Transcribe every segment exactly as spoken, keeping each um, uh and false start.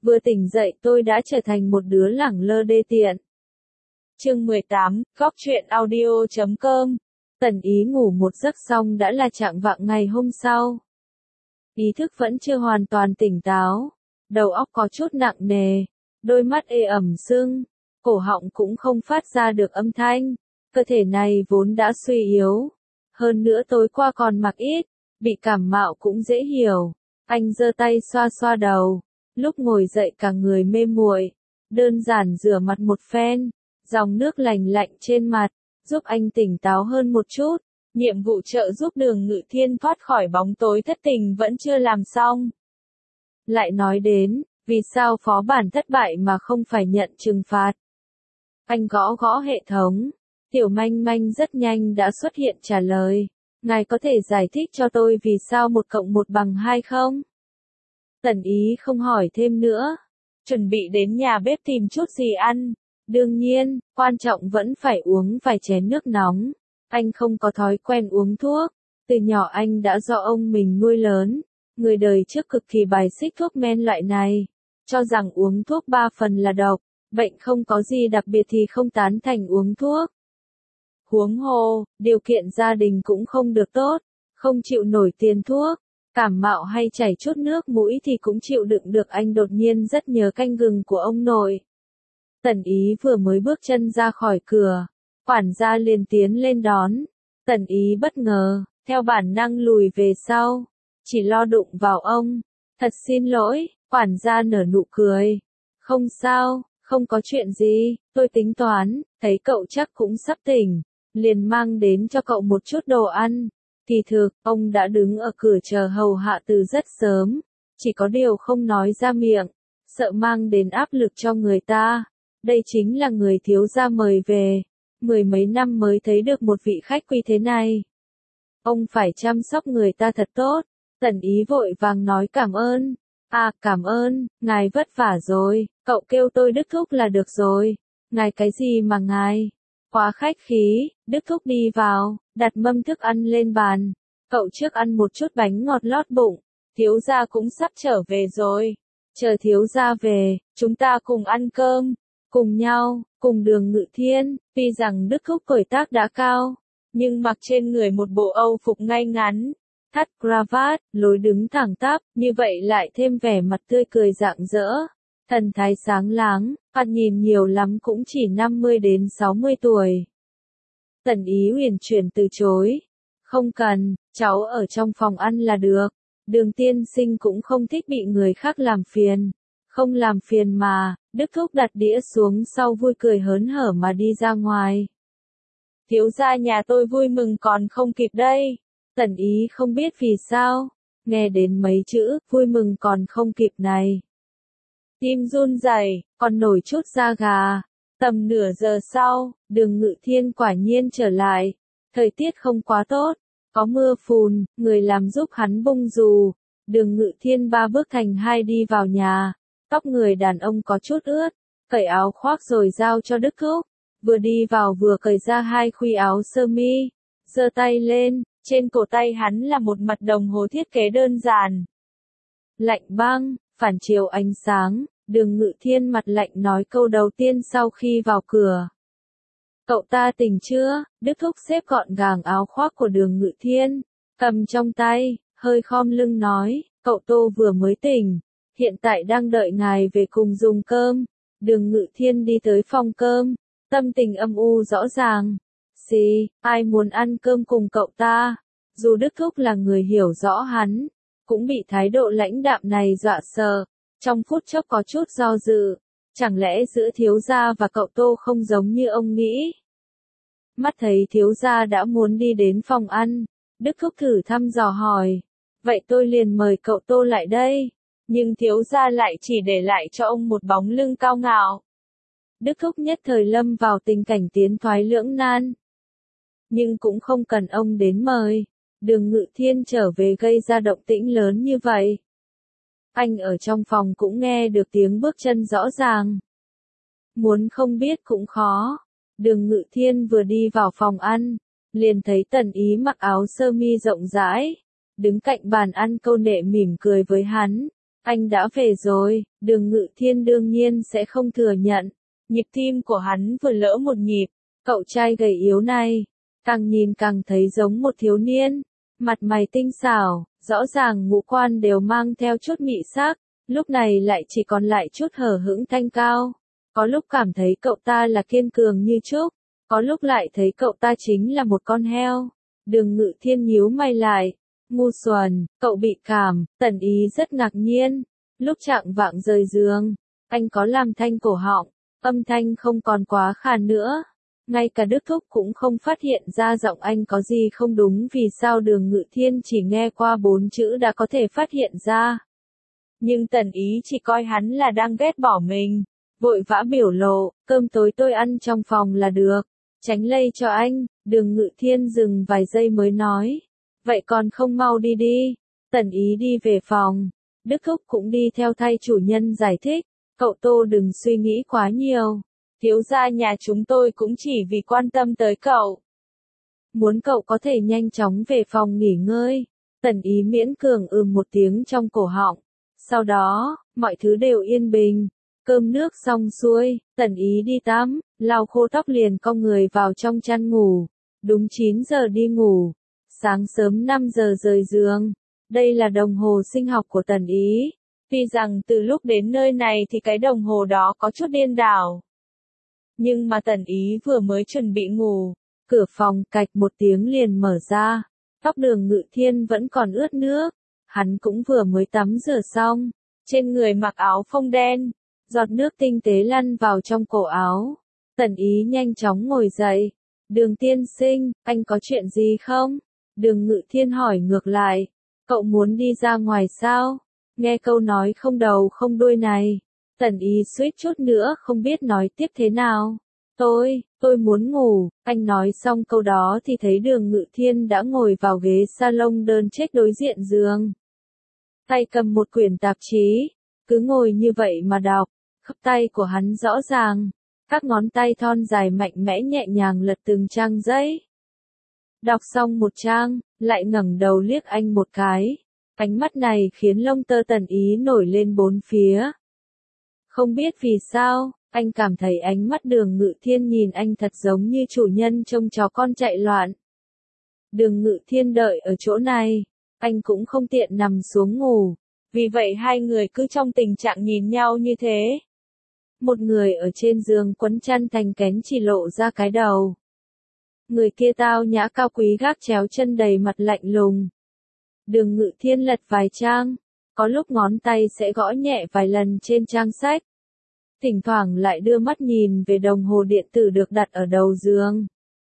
Vừa tỉnh dậy tôi đã trở thành một đứa lẳng lơ đê tiện. Chương mười tám, góc truyện audio chấm com. Tần Ý ngủ một giấc xong đã là trạng vạng ngày hôm sau. Ý thức vẫn chưa hoàn toàn tỉnh táo, đầu óc có chút nặng nề, đôi mắt ê ẩm sưng, cổ họng cũng không phát ra được âm thanh, cơ thể này vốn đã suy yếu. Hơn nữa tối qua còn mặc ít, bị cảm mạo cũng dễ hiểu. Anh giơ tay xoa xoa đầu, lúc ngồi dậy cả người mê muội, đơn giản rửa mặt một phen, dòng nước lành lạnh trên mặt, giúp anh tỉnh táo hơn một chút. Nhiệm vụ trợ giúp Đường Ngự Thiên thoát khỏi bóng tối thất tình vẫn chưa làm xong. Lại nói đến, vì sao phó bản thất bại mà không phải nhận trừng phạt? Anh gõ gõ hệ thống, Tiểu Manh Manh rất nhanh đã xuất hiện trả lời. Ngài có thể giải thích cho tôi vì sao một cộng một bằng hai không? Tần Ý không hỏi thêm nữa, chuẩn bị đến nhà bếp tìm chút gì ăn. Đương nhiên, quan trọng vẫn phải uống vài chén nước nóng. Anh không có thói quen uống thuốc, từ nhỏ anh đã do ông mình nuôi lớn, người đời trước cực kỳ bài xích thuốc men loại này, cho rằng uống thuốc ba phần là độc, bệnh không có gì đặc biệt thì không tán thành uống thuốc. Huống hồ, điều kiện gia đình cũng không được tốt, không chịu nổi tiền thuốc, cảm mạo hay chảy chút nước mũi thì cũng chịu đựng được. Anh đột nhiên rất nhớ canh gừng của ông nội. Tần Ý vừa mới bước chân ra khỏi cửa, quản gia liền tiến lên đón. Tần Ý bất ngờ, theo bản năng lùi về sau, chỉ lo đụng vào ông. Thật xin lỗi, quản gia nở nụ cười. Không sao, không có chuyện gì, tôi tính toán, thấy cậu chắc cũng sắp tỉnh, liền mang đến cho cậu một chút đồ ăn. Kỳ thực, ông đã đứng ở cửa chờ hầu hạ từ rất sớm, chỉ có điều không nói ra miệng, sợ mang đến áp lực cho người ta. Đây chính là người thiếu gia mời về, mười mấy năm mới thấy được một vị khách quý thế này. Ông phải chăm sóc người ta thật tốt. Tần Ý vội vàng nói cảm ơn. À, cảm ơn, ngài vất vả rồi, cậu kêu tôi Đức Thúc là được rồi. Ngài cái gì mà ngài? Quá khách khí. Đức Thúc đi vào, đặt mâm thức ăn lên bàn. Cậu trước ăn một chút bánh ngọt lót bụng, thiếu gia cũng sắp trở về rồi. Chờ thiếu gia về, chúng ta cùng ăn cơm, cùng nhau, cùng Đường Ngự Thiên. Tuy rằng Đức Thúc tuổi tác đã cao, nhưng mặc trên người một bộ âu phục ngay ngắn, thắt cravat, lối đứng thẳng tắp, như vậy lại thêm vẻ mặt tươi cười rạng rỡ, thần thái sáng láng, ăn nhìn nhiều lắm cũng chỉ năm mươi đến sáu mươi tuổi. Tần Ý huyền chuyển từ chối. Không cần, cháu ở trong phòng ăn là được. Đường tiên sinh cũng không thích bị người khác làm phiền. Không làm phiền mà. Đức Thúc đặt đĩa xuống sau vui cười hớn hở mà đi ra ngoài. Thiếu gia nhà tôi vui mừng còn không kịp đây. Tần Ý không biết vì sao, nghe đến mấy chữ vui mừng còn không kịp này, tim run rẩy, còn nổi chút da gà. Tầm nửa giờ sau, Đường Ngự Thiên quả nhiên trở lại. Thời tiết không quá tốt, có mưa phùn, người làm giúp hắn bung dù. Đường Ngự Thiên ba bước thành hai đi vào nhà. Tóc người đàn ông có chút ướt, cởi áo khoác rồi giao cho Đức Thúc. Vừa đi vào vừa cởi ra hai khuy áo sơ mi, giơ tay lên, trên cổ tay hắn là một mặt đồng hồ thiết kế đơn giản. Lạnh băng, phản chiếu ánh sáng, Đường Ngự Thiên mặt lạnh nói câu đầu tiên sau khi vào cửa. Cậu ta tỉnh chưa? Đức Thúc xếp gọn gàng áo khoác của Đường Ngự Thiên, cầm trong tay, hơi khom lưng nói, cậu Tô vừa mới tỉnh. Hiện tại đang đợi ngài về cùng dùng cơm. Đường Ngự Thiên đi tới phòng cơm, tâm tình âm u rõ ràng. Xì, ai muốn ăn cơm cùng cậu ta? Dù Đức Thúc là người hiểu rõ hắn, cũng bị thái độ lãnh đạm này dọa sợ. Trong phút chốc có chút do dự, chẳng lẽ giữa thiếu gia và cậu Tô không giống như ông nghĩ? Mắt thấy thiếu gia đã muốn đi đến phòng ăn, Đức Thúc thử thăm dò hỏi. Vậy tôi liền mời cậu Tô lại đây. Nhưng thiếu gia lại chỉ để lại cho ông một bóng lưng cao ngạo. Đức Thúc nhất thời lâm vào tình cảnh tiến thoái lưỡng nan. Nhưng cũng không cần ông đến mời. Đường Ngự Thiên trở về gây ra động tĩnh lớn như vậy. Anh ở trong phòng cũng nghe được tiếng bước chân rõ ràng. Muốn không biết cũng khó. Đường Ngự Thiên vừa đi vào phòng ăn, liền thấy Tần Ý mặc áo sơ mi rộng rãi, đứng cạnh bàn ăn câu nệ mỉm cười với hắn. Anh đã về rồi, Đường Ngự Thiên đương nhiên sẽ không thừa nhận. Nhịp tim của hắn vừa lỡ một nhịp, cậu trai gầy yếu này, càng nhìn càng thấy giống một thiếu niên. Mặt mày tinh xảo, rõ ràng ngũ quan đều mang theo chút mị sắc, lúc này lại chỉ còn lại chút hờ hững thanh cao. Có lúc cảm thấy cậu ta là kiên cường như trúc, có lúc lại thấy cậu ta chính là một con heo. Đường Ngự Thiên nhíu mày lại, ngu xuẩn, cậu bị cảm. Tần Ý rất ngạc nhiên. Lúc chạng vạng rời giường, anh có làm thanh cổ họng, âm thanh không còn quá khàn nữa. Ngay cả Đức Thúc cũng không phát hiện ra giọng anh có gì không đúng, vì sao Đường Ngự Thiên chỉ nghe qua bốn chữ đã có thể phát hiện ra. Nhưng Tần Ý chỉ coi hắn là đang ghét bỏ mình, vội vã biểu lộ, cơm tối tôi ăn trong phòng là được, tránh lây cho anh. Đường Ngự Thiên dừng vài giây mới nói, vậy còn không mau đi đi. Tần Ý đi về phòng, Đức Thúc cũng đi theo thay chủ nhân giải thích, cậu Tô đừng suy nghĩ quá nhiều. Thiếu gia nhà chúng tôi cũng chỉ vì quan tâm tới cậu. Muốn cậu có thể nhanh chóng về phòng nghỉ ngơi. Tần Ý miễn cường ừm một tiếng trong cổ họng. Sau đó, mọi thứ đều yên bình. Cơm nước xong xuôi, Tần Ý đi tắm, lau khô tóc liền cong người vào trong chăn ngủ. Đúng chín giờ đi ngủ. Sáng sớm năm giờ rời giường. Đây là đồng hồ sinh học của Tần Ý. Tuy rằng từ lúc đến nơi này thì cái đồng hồ đó có chút điên đảo. Nhưng mà Tần Ý vừa mới chuẩn bị ngủ, cửa phòng cạch một tiếng liền mở ra. Tóc Đường Ngự Thiên vẫn còn ướt nước. Hắn cũng vừa mới tắm rửa xong. Trên người mặc áo phông đen. Giọt nước tinh tế lăn vào trong cổ áo. Tần Ý nhanh chóng ngồi dậy. Đường tiên sinh, anh có chuyện gì không? Đường Ngự Thiên hỏi ngược lại. Cậu muốn đi ra ngoài sao? Nghe câu nói không đầu không đuôi này. Tần Ý suýt chút nữa không biết nói tiếp thế nào. Tôi, tôi muốn ngủ. Anh nói xong câu đó thì thấy Đường Ngự Thiên đã ngồi vào ghế salon đơn chiếc đối diện giường. Tay cầm một quyển tạp chí. Cứ ngồi như vậy mà đọc. Khớp tay của hắn rõ ràng. Các ngón tay thon dài mạnh mẽ nhẹ nhàng lật từng trang giấy. Đọc xong một trang, lại ngẩng đầu liếc anh một cái. Ánh mắt này khiến lông tơ Tần Ý nổi lên bốn phía. Không biết vì sao, anh cảm thấy ánh mắt Đường Ngự Thiên nhìn anh thật giống như chủ nhân trông chó con chạy loạn. Đường Ngự Thiên đợi ở chỗ này, anh cũng không tiện nằm xuống ngủ. Vì vậy hai người cứ trong tình trạng nhìn nhau như thế. Một người ở trên giường quấn chăn thành kén chỉ lộ ra cái đầu. Người kia tao nhã cao quý gác chéo chân đầy mặt lạnh lùng. Đường Ngự Thiên lật vài trang, có lúc ngón tay sẽ gõ nhẹ vài lần trên trang sách. Thỉnh thoảng lại đưa mắt nhìn về đồng hồ điện tử được đặt ở đầu giường.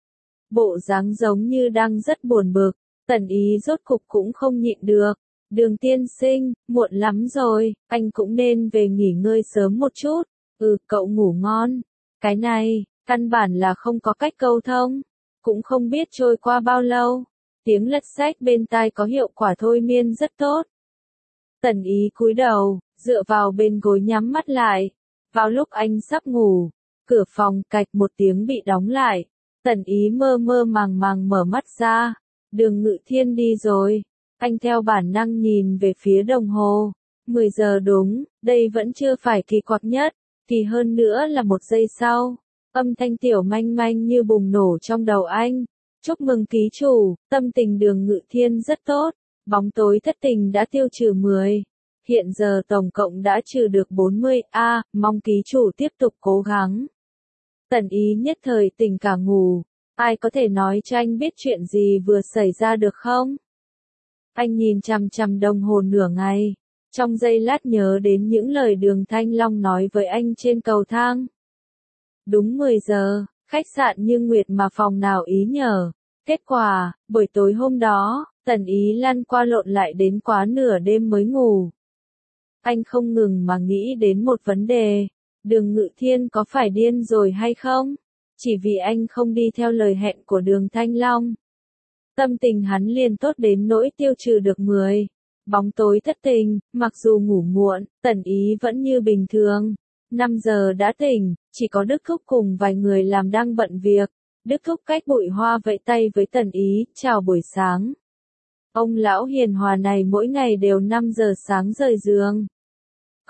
Bộ dáng giống như đang rất buồn bực, Tần Ý rốt cục cũng không nhịn được. Đường tiên sinh, muộn lắm rồi, anh cũng nên về nghỉ ngơi sớm một chút. Ừ, cậu ngủ ngon. Cái này, căn bản là không có cách câu thông. Cũng không biết trôi qua bao lâu. Tiếng lật sách bên tai có hiệu quả thôi miên rất tốt. Tần Ý cúi đầu, dựa vào bên gối nhắm mắt lại. Vào lúc anh sắp ngủ, cửa phòng cạch một tiếng bị đóng lại. Tần Ý mơ mơ màng màng mở mắt ra. Đường Ngự Thiên đi rồi. Anh theo bản năng nhìn về phía đồng hồ. mười giờ đúng, đây vẫn chưa phải kỳ quặc nhất. Kỳ hơn nữa là một giây sau. Âm thanh tiểu manh manh như bùng nổ trong đầu anh. Chúc mừng ký chủ, tâm tình Đường Ngự Thiên rất tốt. Bóng tối thất tình đã tiêu trừ mười. Hiện giờ tổng cộng đã trừ được bốn mươi, a, à, mong ký chủ tiếp tục cố gắng. Tần Ý nhất thời tỉnh cả ngủ. Ai có thể nói cho anh biết chuyện gì vừa xảy ra được không? Anh nhìn chằm chằm đồng hồ nửa ngày. Trong giây lát nhớ đến những lời Đường Thanh Long nói với anh trên cầu thang. Đúng mười giờ, khách sạn Như Nguyệt mà phòng nào ý nhờ. Kết quả, buổi tối hôm đó, Tần Ý lăn qua lộn lại đến quá nửa đêm mới ngủ. Anh không ngừng mà nghĩ đến một vấn đề. Đường Ngự Thiên có phải điên rồi hay không? Chỉ vì anh không đi theo lời hẹn của Đường Thanh Long. Tâm tình hắn liền tốt đến nỗi tiêu trừ được mười. Bóng tối thất tình, mặc dù ngủ muộn, Tần Ý vẫn như bình thường. năm giờ đã tỉnh, chỉ có Đức Thúc cùng vài người làm đang bận việc. Đức Thúc cách bụi hoa vẫy tay với Tần Ý, chào buổi sáng. Ông lão hiền hòa này mỗi ngày đều năm giờ sáng rời giường.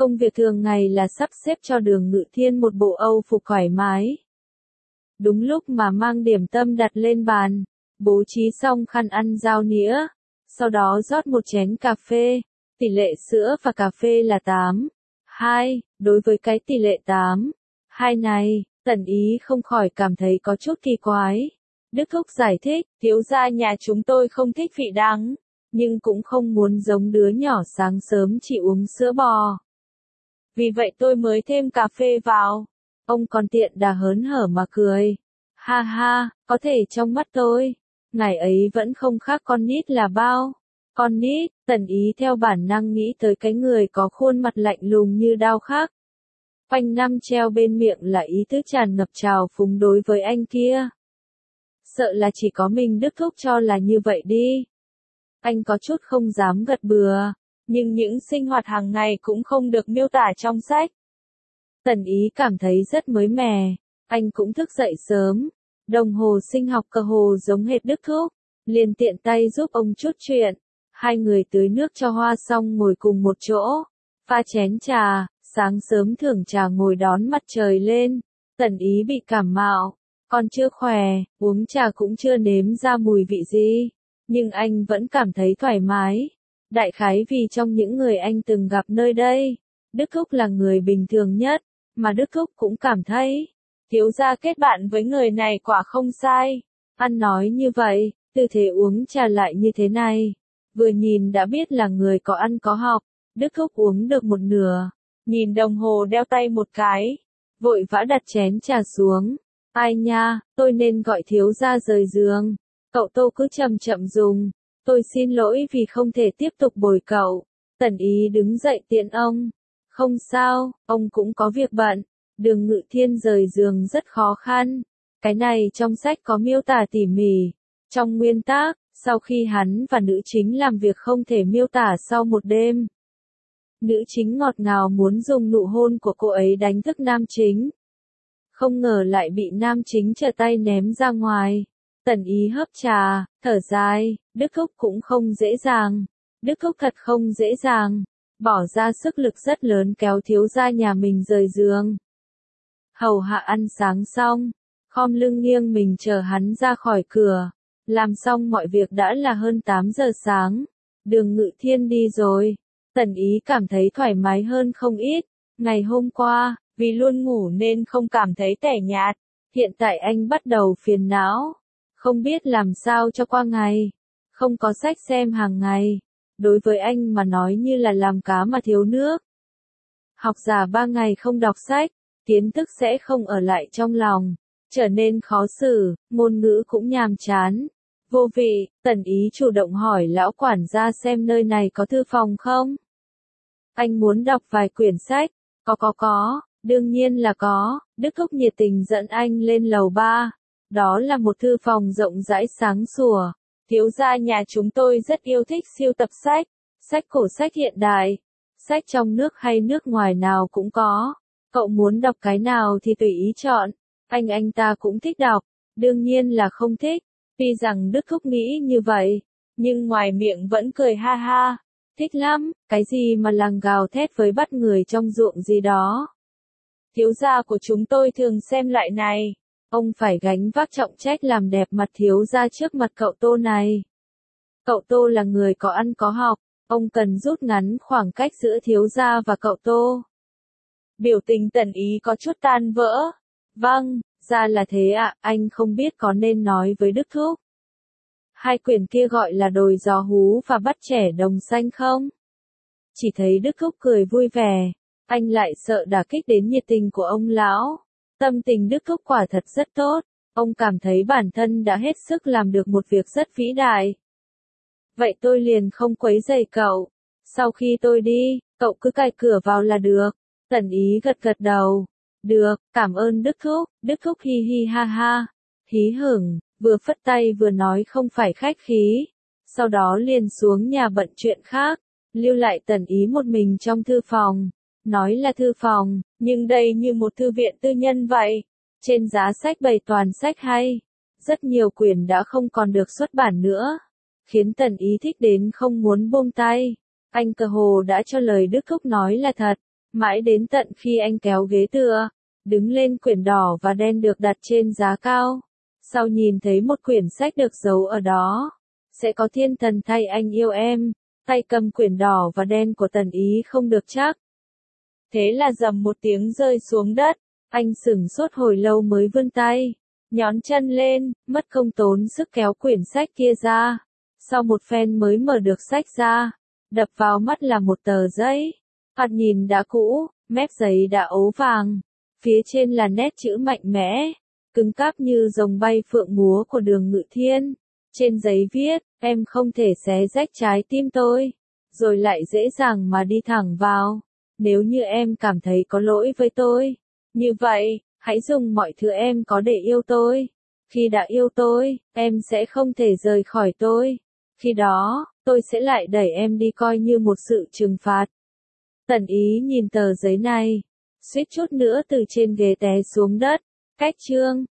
Công việc thường ngày là sắp xếp cho Đường Ngự Thiên một bộ Âu phục thoải mái. Đúng lúc mà mang điểm tâm đặt lên bàn, bố trí xong khăn ăn dao nĩa, sau đó rót một chén cà phê, tỷ lệ sữa và cà phê là tám hai, đối với cái tỷ lệ tám hai này, Tần Ý không khỏi cảm thấy có chút kỳ quái. Đức Thúc giải thích, thiếu gia nhà chúng tôi không thích vị đắng, nhưng cũng không muốn giống đứa nhỏ sáng sớm chỉ uống sữa bò. Vì vậy tôi mới thêm cà phê vào. Ông còn tiện đà hớn hở mà cười. Ha ha, có thể trong mắt tôi, ngài ấy vẫn không khác con nít là bao. Con nít, Tần Ý theo bản năng nghĩ tới cái người có khuôn mặt lạnh lùng như đao khắc. Quanh năm treo bên miệng là ý tứ tràn ngập trào phúng đối với anh kia. Sợ là chỉ có mình Đức Thúc cho là như vậy đi. Anh có chút không dám gật bừa, nhưng những sinh hoạt hàng ngày cũng không được miêu tả trong sách. Tần Ý cảm thấy rất mới mẻ, anh cũng thức dậy sớm, đồng hồ sinh học cơ hồ giống hệt Đức Thúc, liền tiện tay giúp ông chút chuyện. Hai người tưới nước cho hoa xong ngồi cùng một chỗ, pha chén trà, sáng sớm thưởng trà ngồi đón mặt trời lên. Tần Ý bị cảm mạo, còn chưa khỏe, uống trà cũng chưa nếm ra mùi vị gì, nhưng anh vẫn cảm thấy thoải mái. Đại khái vì trong những người anh từng gặp nơi đây, Đức Thúc là người bình thường nhất, mà Đức Thúc cũng cảm thấy, thiếu gia kết bạn với người này quả không sai. Ăn nói như vậy, tư thế uống trà lại như thế này, vừa nhìn đã biết là người có ăn có học. Đức Thúc uống được một nửa, nhìn đồng hồ đeo tay một cái, vội vã đặt chén trà xuống. Ai nha, tôi nên gọi thiếu gia rời giường. Cậu Tô cứ chậm chậm dùng. Tôi xin lỗi vì không thể tiếp tục bồi cậu. Tần Ý đứng dậy tiện ông. Không sao, ông cũng có việc bận. Đường Ngự Thiên rời giường rất khó khăn. Cái này trong sách có miêu tả tỉ mỉ. Trong nguyên tác, sau khi hắn và nữ chính làm việc không thể miêu tả sau một đêm. Nữ chính ngọt ngào muốn dùng nụ hôn của cô ấy đánh thức nam chính. Không ngờ lại bị nam chính trở tay ném ra ngoài. Tần Ý hớp trà, thở dài, Đức Thúc cũng không dễ dàng. Đức Thúc thật không dễ dàng. Bỏ ra sức lực rất lớn kéo thiếu gia nhà mình rời giường. Hầu hạ ăn sáng xong, khom lưng nghiêng mình chờ hắn ra khỏi cửa. Làm xong mọi việc đã là hơn tám giờ sáng. Đường Ngự Thiên đi rồi. Tần Ý cảm thấy thoải mái hơn không ít. Ngày hôm qua, vì luôn ngủ nên không cảm thấy tẻ nhạt. Hiện tại anh bắt đầu phiền não. Không biết làm sao cho qua ngày. Không có sách xem hàng ngày. Đối với anh mà nói như là làm cá mà thiếu nước. Học giả ba ngày không đọc sách, kiến thức sẽ không ở lại trong lòng. Trở nên khó xử, ngôn ngữ cũng nhàm chán. Vô vị, Tần Ý chủ động hỏi lão quản gia xem nơi này có thư phòng không? Anh muốn đọc vài quyển sách. Có có có, đương nhiên là có. Đức Thúc nhiệt tình dẫn anh lên lầu ba. Đó là một thư phòng rộng rãi sáng sủa. Thiếu gia nhà chúng tôi rất yêu thích siêu tập sách. Sách cổ, sách hiện đại. Sách trong nước hay nước ngoài nào cũng có. Cậu muốn đọc cái nào thì tùy ý chọn. Anh anh ta cũng thích đọc. Đương nhiên là không thích. Tuy rằng Đức Thúc nghĩ như vậy, nhưng ngoài miệng vẫn cười ha ha. Thích lắm, cái gì mà làng gào thét với bắt người trong ruộng gì đó. Thiếu gia của chúng tôi thường xem lại này. Ông phải gánh vác trọng trách làm đẹp mặt thiếu gia trước mặt cậu Tô này. Cậu Tô là người có ăn có học, ông cần rút ngắn khoảng cách giữa thiếu gia và cậu Tô. Biểu tình Tần Ý có chút tan vỡ. Vâng, ra là thế ạ, à, anh không biết có nên nói với Đức Thúc. Hai quyển kia gọi là Đồi Gió Hú và Bắt Trẻ Đồng Xanh không? Chỉ thấy Đức Thúc cười vui vẻ, anh lại sợ đả kích đến nhiệt tình của ông lão. Tâm tình Đức Thúc quả thật rất tốt, ông cảm thấy bản thân đã hết sức làm được một việc rất vĩ đại. Vậy tôi liền không quấy rầy cậu. Sau khi tôi đi, cậu cứ cài cửa vào là được. Tần Ý gật gật đầu. Được, cảm ơn Đức Thúc. Đức Thúc hi hi ha ha. Hí hửng, vừa phất tay vừa nói không phải khách khí. Sau đó liền xuống nhà bận chuyện khác, lưu lại Tần Ý một mình trong thư phòng. Nói là thư phòng, nhưng đây như một thư viện tư nhân vậy. Trên giá sách bày toàn sách hay. Rất nhiều quyển đã không còn được xuất bản nữa. Khiến Tần Ý thích đến không muốn buông tay. Anh cơ hồ đã cho lời Đức Thúc nói là thật. Mãi đến tận khi anh kéo ghế tựa, đứng lên quyển đỏ và đen được đặt trên giá cao. Sau nhìn thấy một quyển sách được giấu ở đó. Sẽ có thiên thần thay anh yêu em. Tay cầm quyển đỏ và đen của Tần Ý không được chắc. Thế là dầm một tiếng rơi xuống đất. Anh sửng sốt hồi lâu mới vươn tay. Nhón chân lên, mất không tốn sức kéo quyển sách kia ra. Sau một phen mới mở được sách ra. Đập vào mắt là một tờ giấy. Thoạt nhìn đã cũ, mép giấy đã ố vàng. Phía trên là nét chữ mạnh mẽ, cứng cáp như rồng bay phượng múa của Đường Ngự Thiên. Trên giấy viết, em không thể xé rách trái tim tôi, rồi lại dễ dàng mà đi thẳng vào. Nếu như em cảm thấy có lỗi với tôi, như vậy, hãy dùng mọi thứ em có để yêu tôi. Khi đã yêu tôi, em sẽ không thể rời khỏi tôi. Khi đó, tôi sẽ lại đẩy em đi coi như một sự trừng phạt. Tần Ý nhìn tờ giấy này, suýt chút nữa từ trên ghế té xuống đất. Cách chương